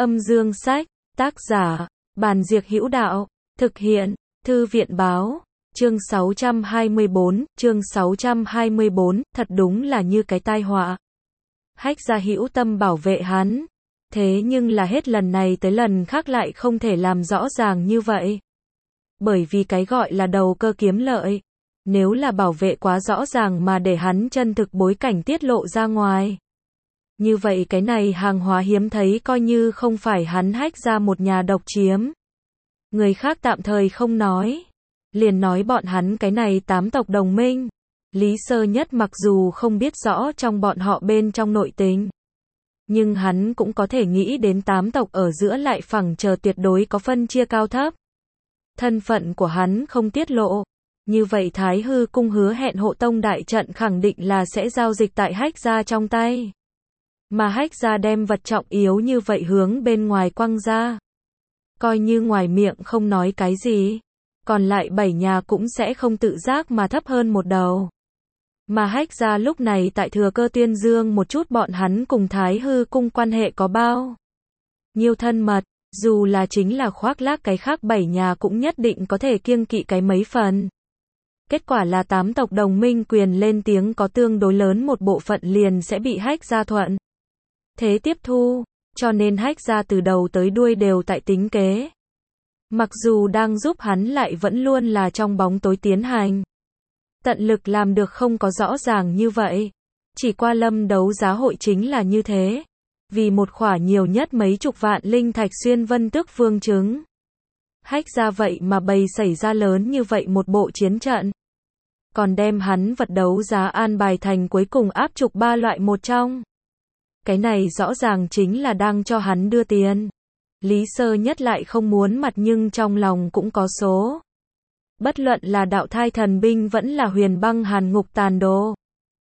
Âm dương sách, tác giả, Bàn Diệc Hữu Đạo, thực hiện, Thư viện Báo, chương 624, thật đúng là như cái tai họa. Hách Gia hữu tâm bảo vệ hắn, thế nhưng là hết lần này tới lần khác lại không thể làm rõ ràng như vậy. Bởi vì cái gọi là đầu cơ kiếm lợi, nếu là bảo vệ quá rõ ràng mà để hắn chân thực bối cảnh tiết lộ ra ngoài, như vậy cái này hàng hóa hiếm thấy coi như không phải hắn Hách Gia một nhà độc chiếm. Người khác tạm thời không nói, liền nói bọn hắn cái này 8 tộc đồng minh. Lý Sơ Nhất mặc dù không biết rõ trong bọn họ bên trong nội tình, nhưng hắn cũng có thể nghĩ đến 8 tộc ở giữa lại phẳng chờ tuyệt đối có phân chia cao thấp. Thân phận của hắn không tiết lộ, như vậy Thái Hư Cung hứa hẹn hộ tông đại trận khẳng định là sẽ giao dịch tại Hách Gia trong tay. Mà Hách Gia đem vật trọng yếu như vậy hướng bên ngoài quăng ra, coi như ngoài miệng không nói cái gì, còn lại 7 nhà cũng sẽ không tự giác mà thấp hơn một đầu. Mà Hách Gia lúc này tại thừa cơ tuyên dương một chút bọn hắn cùng Thái Hư Cung quan hệ có bao nhiêu thân mật, dù là chính là khoác lác cái khác 7 nhà cũng nhất định có thể kiêng kỵ cái mấy phần. Kết quả là 8 tộc đồng minh quyền lên tiếng có tương đối lớn một bộ phận liền sẽ bị Hách Gia thuận thế tiếp thu, cho nên Hách Gia từ đầu tới đuôi đều tại tính kế. Mặc dù đang giúp hắn lại vẫn luôn là trong bóng tối tiến hành. Tận lực làm được không có rõ ràng như vậy. Chỉ qua Lâm đấu giá hội chính là như thế. Vì một khỏa nhiều nhất mấy chục vạn linh thạch xuyên vân tước vương trứng. Hách Gia vậy mà bày xảy ra lớn như vậy một bộ chiến trận. Còn đem hắn vật đấu giá an bài thành cuối cùng áp trục 3 loại một trong. Cái này rõ ràng chính là đang cho hắn đưa tiền. Lý Sơ Nhất lại không muốn mặt nhưng trong lòng cũng có số. Bất luận là đạo thai thần binh vẫn là huyền băng hàn ngục tàn đồ.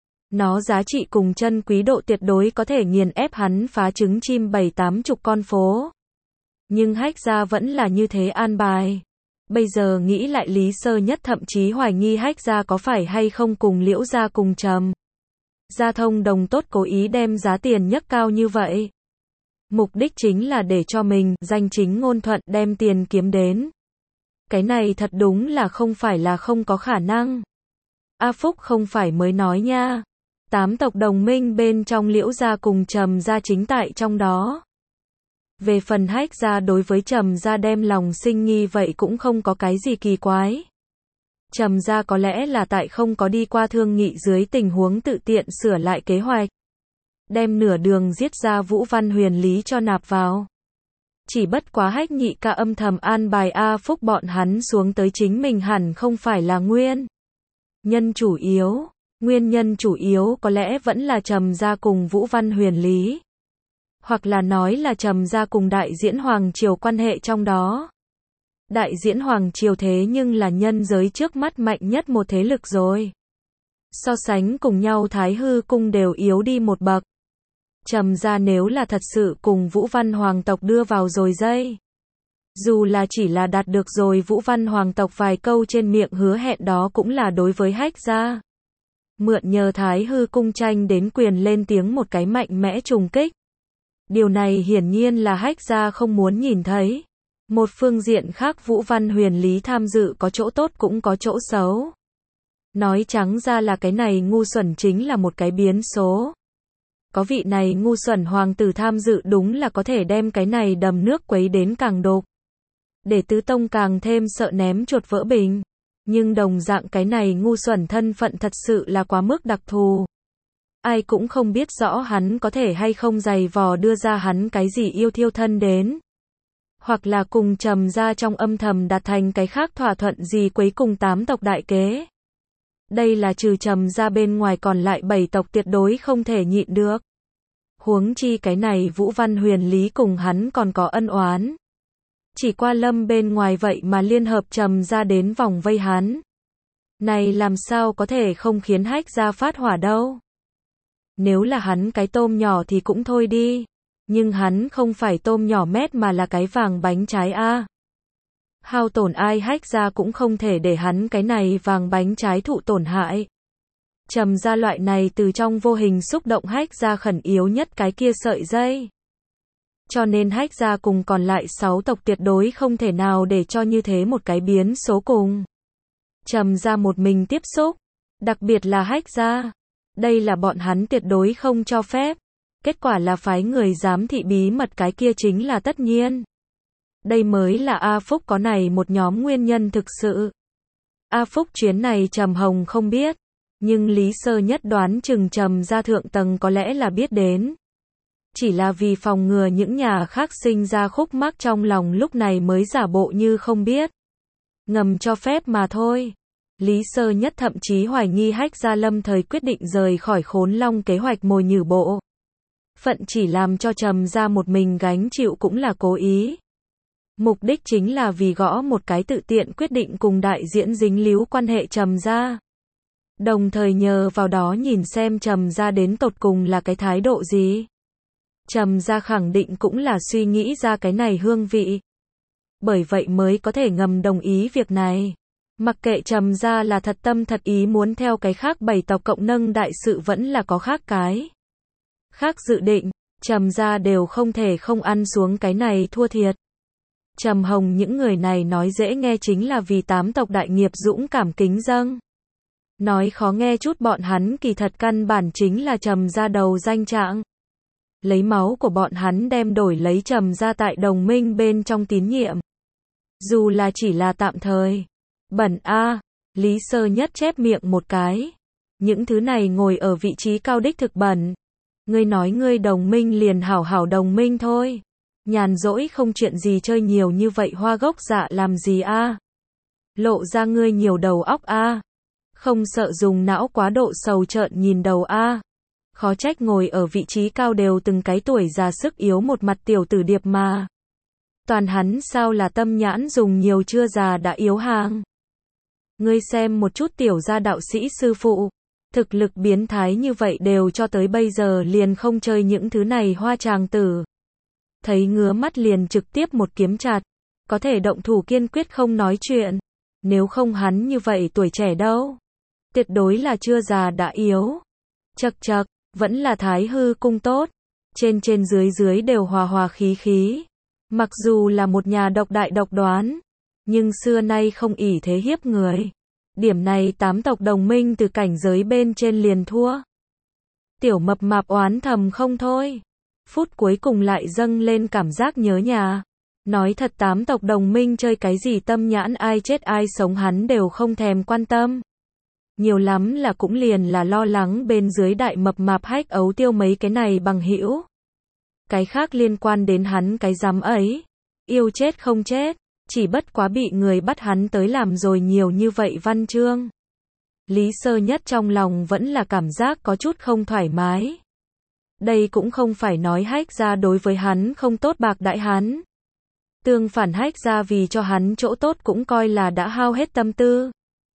Nó giá trị cùng chân quý độ tuyệt đối có thể nghiền ép hắn phá trứng chim 7-80 con phố. Nhưng Hách Gia vẫn là như thế an bài. Bây giờ nghĩ lại Lý Sơ Nhất thậm chí hoài nghi Hách Gia có phải hay không cùng Liễu Gia cùng Trầm Gia thông đồng tốt cố ý đem giá tiền nhấc cao như vậy. Mục đích chính là để cho mình danh chính ngôn thuận đem tiền kiếm đến. Cái này thật đúng là không phải là không có khả năng. A Phúc không phải mới nói nha. 8 tộc đồng minh bên trong Liễu Gia cùng Trầm Gia chính tại trong đó. Về phần Hách Gia đối với Trầm Gia đem lòng sinh nghi vậy cũng không có cái gì kỳ quái. Trầm Gia có lẽ là tại không có đi qua thương nghị dưới tình huống tự tiện sửa lại kế hoạch. Đem nửa đường giết ra Vũ Văn Huyền Lý cho nạp vào. Chỉ bất quá Hách Nhị Ca âm thầm an bài A Phúc bọn hắn xuống tới chính mình hẳn không phải là nguyên nhân chủ yếu. Nguyên nhân chủ yếu có lẽ vẫn là Trầm Gia cùng Vũ Văn Huyền Lý. Hoặc là nói là Trầm Gia cùng Đại Diễn Hoàng Triều quan hệ trong đó. Đại Diễn Hoàng Triều thế nhưng là nhân giới trước mắt mạnh nhất một thế lực rồi. So sánh cùng nhau Thái Hư Cung đều yếu đi một bậc. Trầm Gia nếu là thật sự cùng Vũ Văn Hoàng tộc đưa vào rồi dây. Dù là chỉ là đạt được rồi Vũ Văn Hoàng tộc vài câu trên miệng hứa hẹn đó cũng là đối với Hách Gia. Mượn nhờ Thái Hư Cung tranh đến quyền lên tiếng một cái mạnh mẽ trùng kích. Điều này hiển nhiên là Hách Gia không muốn nhìn thấy. Một phương diện khác Vũ Văn Huyền Lý tham dự có chỗ tốt cũng có chỗ xấu. Nói trắng ra là cái này ngu xuẩn chính là một cái biến số. Có vị này ngu xuẩn hoàng tử tham dự đúng là có thể đem cái này đầm nước quấy đến càng đục. Để tứ tông càng thêm sợ ném chuột vỡ bình. Nhưng đồng dạng cái này ngu xuẩn thân phận thật sự là quá mức đặc thù. Ai cũng không biết rõ hắn có thể hay không giày vò đưa ra hắn cái gì yêu thiêu thân đến. Hoặc là cùng Trầm Gia trong âm thầm đạt thành cái khác thỏa thuận gì quấy cùng 8 tộc đại kế. Đây là trừ Trầm Gia bên ngoài còn lại 7 tộc tuyệt đối không thể nhịn được. Huống chi cái này Vũ Văn Huyền Lý cùng hắn còn có ân oán. Chỉ qua Lâm bên ngoài vậy mà liên hợp Trầm Gia đến vòng vây hắn. Này làm sao có thể không khiến Hách Gia phát hỏa đâu. Nếu là hắn cái tôm nhỏ thì cũng thôi đi. Nhưng hắn không phải tôm nhỏ mét mà là cái vàng bánh trái a. Hao tổn ai Hách Gia cũng không thể để hắn cái này vàng bánh trái thụ tổn hại. Trầm Gia loại này từ trong vô hình xúc động Hách Gia khẩn yếu nhất cái kia sợi dây. Cho nên Hách gia cùng còn lại 6 tộc tuyệt đối không thể nào để cho như thế một cái biến số cùng Trầm gia một mình tiếp xúc, đặc biệt là Hách gia. Đây là bọn hắn tuyệt đối không cho phép. Kết quả là phái người giám thị bí mật cái kia chính là tất nhiên. Đây mới là A Phúc có này một nhóm nguyên nhân thực sự. A Phúc chuyến này Trầm Hồng không biết, nhưng Lý Sơ Nhất đoán chừng Trầm gia thượng tầng có lẽ là biết đến. Chỉ là vì phòng ngừa những nhà khác sinh ra khúc mắc trong lòng lúc này mới giả bộ như không biết. Ngầm cho phép mà thôi. Lý Sơ Nhất thậm chí hoài nghi Hách gia lâm thời quyết định rời khỏi Khốn Long kế hoạch mồi nhử bộ phận chỉ làm cho Trầm gia một mình gánh chịu cũng là cố ý. Mục đích chính là vì gõ một cái tự tiện quyết định cùng đại diễn dính líu quan hệ Trầm gia. Đồng thời nhờ vào đó nhìn xem Trầm gia đến tột cùng là cái thái độ gì. Trầm gia khẳng định cũng là suy nghĩ ra cái này hương vị. Bởi vậy mới có thể ngầm đồng ý việc này. Mặc kệ Trầm gia là thật tâm thật ý muốn theo cái khác 7 tộc cộng nâng đại sự vẫn là có khác dự định, Trầm gia đều không thể không ăn xuống cái này thua thiệt. Trầm Hồng những người này nói dễ nghe chính là vì 8 tộc đại nghiệp dũng cảm kính dâng. Nói khó nghe chút bọn hắn kỳ thật căn bản chính là Trầm gia đầu danh trạng. Lấy máu của bọn hắn đem đổi lấy Trầm gia tại đồng minh bên trong tín nhiệm. Dù là chỉ là tạm thời. Bẩn a, Lý Sơ Nhất chép miệng một cái. Những thứ này ngồi ở vị trí cao đích thực bẩn. Ngươi nói ngươi đồng minh liền hảo hảo đồng minh thôi. Nhàn rỗi không chuyện gì chơi nhiều như vậy hoa gốc dạ làm gì a? Lộ ra ngươi nhiều đầu óc a. Không sợ dùng não quá độ sầu trợn nhìn đầu a. Khó trách ngồi ở vị trí cao đều từng cái tuổi già sức yếu một mặt tiểu tử điệp mà. Toàn hắn sao là tâm nhãn dùng nhiều chưa già đã yếu hàng. Ngươi xem một chút tiểu gia đạo sĩ sư phụ. Thực lực biến thái như vậy đều cho tới bây giờ liền không chơi những thứ này hoa tràng tử. Thấy ngứa mắt liền trực tiếp một kiếm chặt. Có thể động thủ kiên quyết không nói chuyện. Nếu không hắn như vậy tuổi trẻ đâu. Tuyệt đối là chưa già đã yếu. Chậc chậc, vẫn là Thái Hư cung tốt. Trên dưới đều hòa hòa khí khí. Mặc dù là một nhà độc đại độc đoán. Nhưng xưa nay không ỷ thế hiếp người. Điểm này 8 tộc đồng minh từ cảnh giới bên trên liền thua. Tiểu mập mạp oán thầm không thôi. Phút cuối cùng lại dâng lên cảm giác nhớ nhà. Nói thật 8 tộc đồng minh chơi cái gì tâm nhãn ai chết ai sống hắn đều không thèm quan tâm. Nhiều lắm là cũng liền là lo lắng bên dưới đại mập mạp Hách Ấu Tiêu mấy cái này bằng hữu. Cái khác liên quan đến hắn cái dám ấy. Yêu chết không chết. Chỉ bất quá bị người bắt hắn tới làm rồi nhiều như vậy văn chương. Lý Sơ Nhất trong lòng vẫn là cảm giác có chút không thoải mái. Đây cũng không phải nói Hách gia đối với hắn không tốt bạc đãi hắn. Tương phản Hách gia vì cho hắn chỗ tốt cũng coi là đã hao hết tâm tư.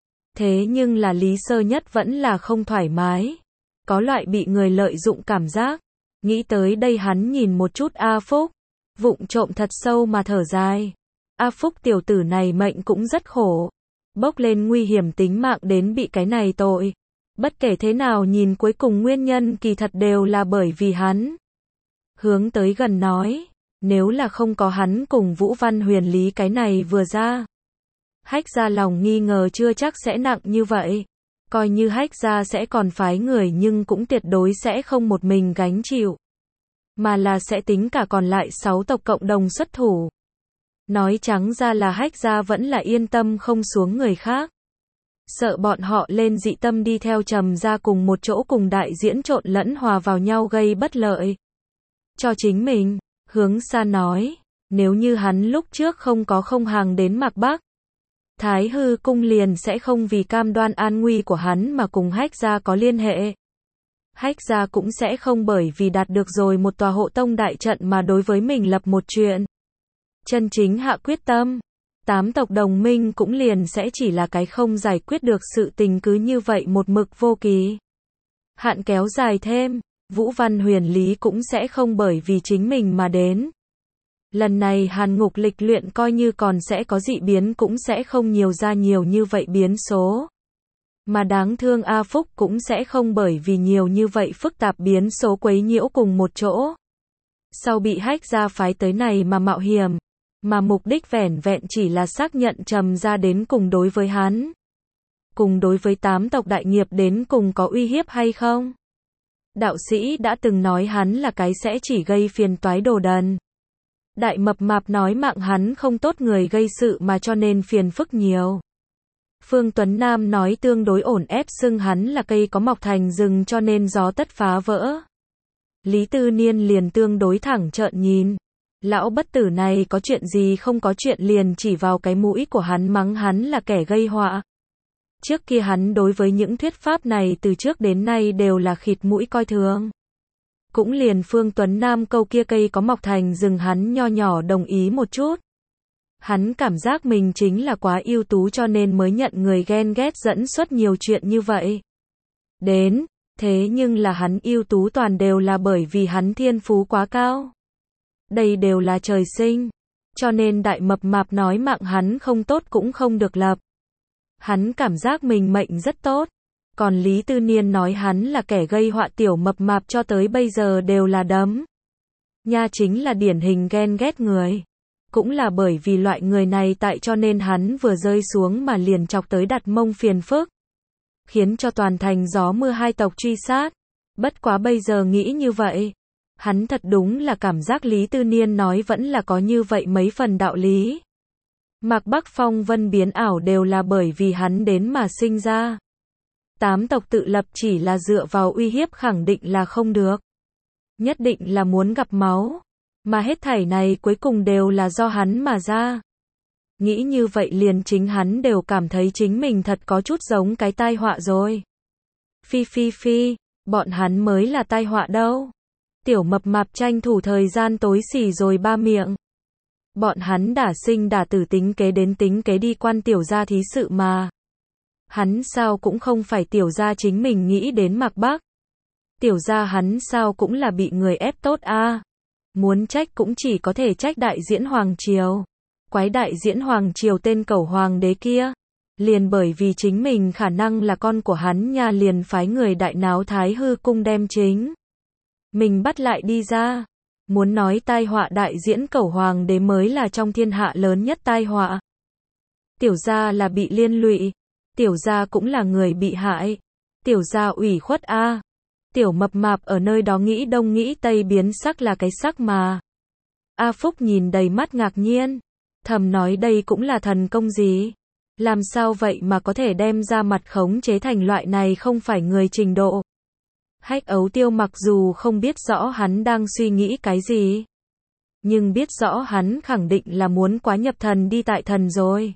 Thế nhưng là Lý Sơ Nhất vẫn là không thoải mái. Có loại bị người lợi dụng cảm giác. Nghĩ tới đây hắn nhìn một chút A Phúc. Vụng trộm thật sâu mà thở dài. A Phúc tiểu tử này mệnh cũng rất khổ. Bốc lên nguy hiểm tính mạng đến bị cái này tội. Bất kể thế nào nhìn cuối cùng nguyên nhân kỳ thật đều là bởi vì hắn. Hướng tới gần nói. Nếu là không có hắn cùng Vũ Văn Huyền lý cái này vừa ra. Hách gia lòng nghi ngờ chưa chắc sẽ nặng như vậy. Coi như Hách gia sẽ còn phái người nhưng cũng tuyệt đối sẽ không một mình gánh chịu. Mà là sẽ tính cả còn lại 6 tộc cộng đồng xuất thủ. Nói trắng ra là Hách gia vẫn là yên tâm không xuống người khác. Sợ bọn họ lên dị tâm đi theo Trầm gia cùng một chỗ cùng đại diễn trộn lẫn hòa vào nhau gây bất lợi. Cho chính mình, Hướng Sa nói, nếu như hắn lúc trước không có không hàng đến Mạc Bắc. Thái Hư cung liền sẽ không vì cam đoan an nguy của hắn mà cùng Hách gia có liên hệ. Hách gia cũng sẽ không bởi vì đạt được rồi một tòa hộ tông đại trận mà đối với mình lập một chuyện. Chân chính hạ quyết tâm. 8 tộc đồng minh cũng liền sẽ chỉ là cái không giải quyết được sự tình cứ như vậy một mực vô kỳ. Hạn kéo dài thêm, Vũ Văn Huyền lý cũng sẽ không bởi vì chính mình mà đến. Lần này Hàn Ngục lịch luyện coi như còn sẽ có dị biến cũng sẽ không nhiều ra nhiều như vậy biến số. Mà đáng thương A Phúc cũng sẽ không bởi vì nhiều như vậy phức tạp biến số quấy nhiễu cùng một chỗ. sau bị Hách gia phái tới này mà mạo hiểm, mà mục đích vẻn vẹn chỉ là xác nhận Trầm gia đến cùng đối với hắn, cùng đối với 8 tộc đại nghiệp đến cùng có uy hiếp hay không? Đạo sĩ đã từng nói hắn là cái sẽ chỉ gây phiền toái đồ đần. Đại Mập Mạp nói mạng hắn không tốt người gây sự mà cho nên phiền phức nhiều. Phương Tuấn Nam nói tương đối ổn ép xưng hắn là cây có mọc thành rừng cho nên gió tất phá vỡ. Lý Tư Niên liền tương đối thẳng trợn nhìn. Lão bất tử này có chuyện gì không có chuyện liền chỉ vào cái mũi của hắn mắng hắn là kẻ gây họa. Trước kia hắn đối với những thuyết pháp này từ trước đến nay đều là khịt mũi coi thường. Cũng liền Phương Tuấn Nam câu kia cây có mọc thành rừng hắn nho nhỏ đồng ý một chút. Hắn cảm giác mình chính là quá ưu tú cho nên mới nhận người ghen ghét dẫn xuất nhiều chuyện như vậy. Đến, thế nhưng là hắn ưu tú toàn đều là bởi vì hắn thiên phú quá cao. Đây đều là trời sinh, cho nên Đại Mập Mạp nói mạng hắn không tốt cũng không được lập. Hắn cảm giác mình mệnh rất tốt, còn Lý Tư Niên nói hắn là kẻ gây họa Tiểu Mập Mạp cho tới bây giờ đều là đấm. Nha chính là điển hình ghen ghét người. Cũng là bởi vì loại người này tại cho nên hắn vừa rơi xuống mà liền chọc tới đặt mông phiền phức. Khiến cho toàn thành gió mưa hai tộc truy sát. Bất quá bây giờ nghĩ như vậy. Hắn thật đúng là cảm giác Lý Tư Niên nói vẫn là có như vậy mấy phần đạo lý. Mạc Bắc phong vân biến ảo đều là bởi vì hắn đến mà sinh ra. 8 tộc tự lập chỉ là dựa vào uy hiếp khẳng định là không được. Nhất định là muốn gặp máu. Mà hết thảy này cuối cùng đều là do hắn mà ra. Nghĩ như vậy liền chính hắn đều cảm thấy chính mình thật có chút giống cái tai họa rồi. Phi, bọn hắn mới là tai họa đâu. Tiểu Mập Mạp tranh thủ thời gian tối xỉ rồi ba miệng. Bọn hắn đả sinh đả tử tính kế đến tính kế đi quan tiểu gia thí sự mà. Hắn sao cũng không phải tiểu gia chính mình nghĩ đến Mạc Bắc. Tiểu gia hắn sao cũng là bị người ép tốt a. Muốn trách cũng chỉ có thể trách đại diễn Hoàng Triều. Quái đại diễn Hoàng Triều tên cẩu hoàng đế kia. Liền bởi vì chính mình khả năng là con của hắn nha liền phái người đại náo Thái Hư cung đem chính mình bắt lại đi ra. Muốn nói tai họa đại diễn cẩu hoàng đế mới là trong thiên hạ lớn nhất tai họa. Tiểu gia là bị liên lụy. Tiểu gia cũng là người bị hại. Tiểu gia ủy khuất a. Tiểu Mập Mạp ở nơi đó nghĩ đông nghĩ tây biến sắc là cái sắc mà. A Phúc nhìn đầy mắt ngạc nhiên. Thầm nói đây cũng là thần công gì? Làm sao vậy mà có thể đem ra mặt khống chế thành loại này không phải người trình độ? Hách Ấu Tiêu mặc dù không biết rõ hắn đang suy nghĩ cái gì. Nhưng biết rõ hắn khẳng định là muốn quá nhập thần đi tại thần rồi.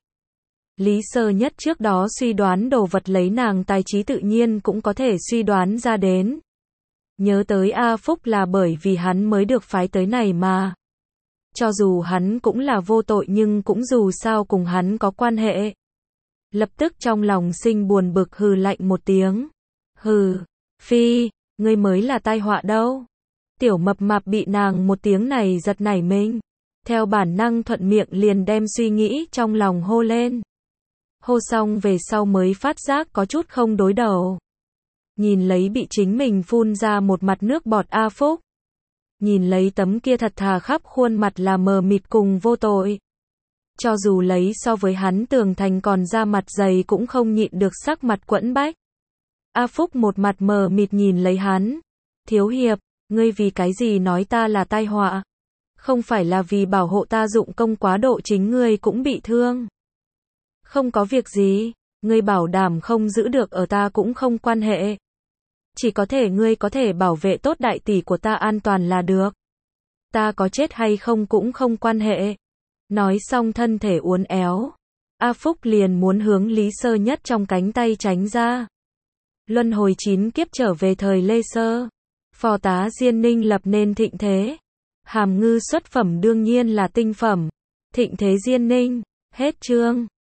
Lý Sơ Nhất trước đó suy đoán đồ vật lấy nàng tài trí tự nhiên cũng có thể suy đoán ra đến. Nhớ tới A Phúc là bởi vì hắn mới được phái tới này mà. Cho dù hắn cũng là vô tội nhưng cũng dù sao cùng hắn có quan hệ. Lập tức trong lòng sinh buồn bực hừ lạnh một tiếng. Hừ, Phi, ngươi mới là tai họa đâu. Tiểu Mập Mạp bị nàng một tiếng này giật nảy mình. Theo bản năng thuận miệng liền đem suy nghĩ trong lòng hô lên. Hô xong về sau mới phát giác có chút không đối đầu. Nhìn lấy bị chính mình phun ra một mặt nước bọt A Phúc. Nhìn lấy tấm kia thật thà khắp khuôn mặt là mờ mịt cùng vô tội. Cho dù lấy so với hắn Tường Thành còn da mặt dày cũng không nhịn được sắc mặt quẫn bách. A Phúc một mặt mờ mịt nhìn lấy hắn. Thiếu hiệp, ngươi vì cái gì nói ta là tai họa? Không phải là vì bảo hộ ta dụng công quá độ chính ngươi cũng bị thương. Không có việc gì, ngươi bảo đảm không giữ được ở ta cũng không quan hệ. Chỉ có thể ngươi có thể bảo vệ tốt đại tỷ của ta an toàn là được. Ta có chết hay không cũng không quan hệ. Nói xong thân thể uốn éo. A Phúc liền muốn hướng Lý Sơ Nhất trong cánh tay tránh ra. Luân hồi 9 kiếp trở về thời Lê Sơ. Phò tá Diên Ninh lập nên thịnh thế. Hàm ngư xuất phẩm đương nhiên là tinh phẩm. Thịnh thế Diên Ninh. Hết chương.